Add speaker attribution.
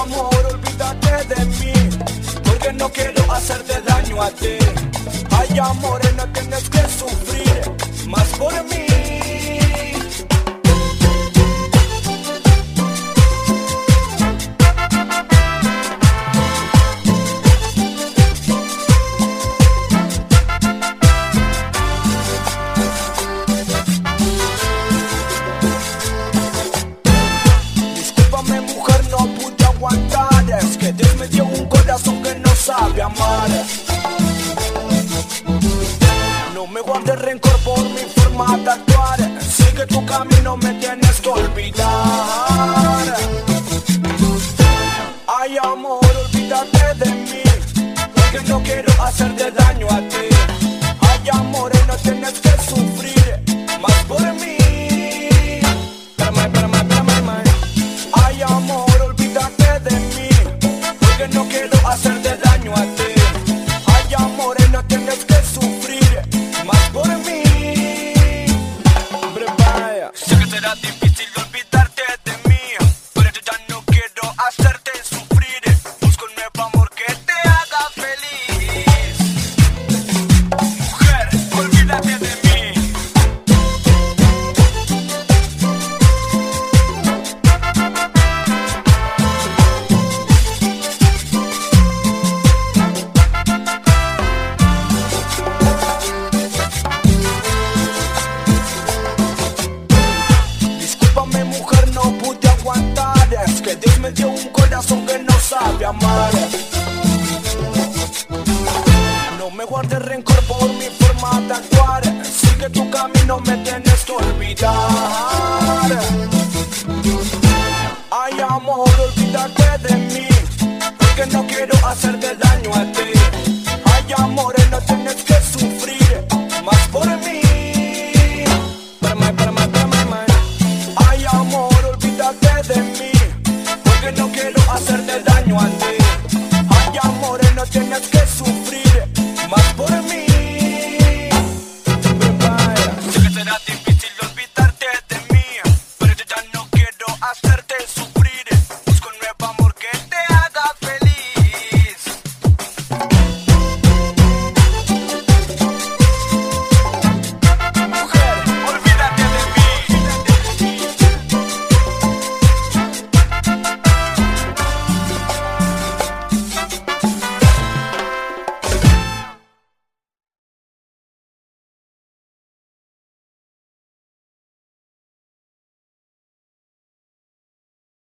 Speaker 1: amor, olvídate de mí, porque no quiero hacerte daño a ti. Ay, amor, no tienes que sufrir más por mí. Discúlpame, mujer, no pude aguantar. Es que Dios me dio un corazón que no sabe amar. No me guardes rencor por mi forma de actuar. Sigue tu camino, me tienes que olvidar. Ay, amor, olvídate de mí, porque no quiero hacerte daño a ti. Ay, amor, no tienes que sufrir más por mí. Ay, amor, olvídate de mí, porque no quiero hacerte daño a ti. Ay, amor, no tienes que sufrir más por mí. Hombre, vaya. Sé que será difícil olvidarte de mí, pero yo ya no quiero hacerte sufrir. Busco un nuevo amor que te haga feliz. Mujer, olvídate de mí. Discúlpame, mujer, no pude aguantar. Es que Dios me dio un corazón que no sabe amar. No me guardes rencor por mi forma de actuar. Sigue tu camino, me tienes que olvidar. Ay, amor, olvídate de mí, porque no quiero hacerte daño a ti. Ay, amor, no tienes que sufrir más por mí. Ay, amor, olvídate de mí, porque no quiero hacerte daño a ti. Ay, amor, no tienes que sufrir más por mí. Sé que será difícil olvidarte de mí, pero yo ya no quiero hacerte sufrir.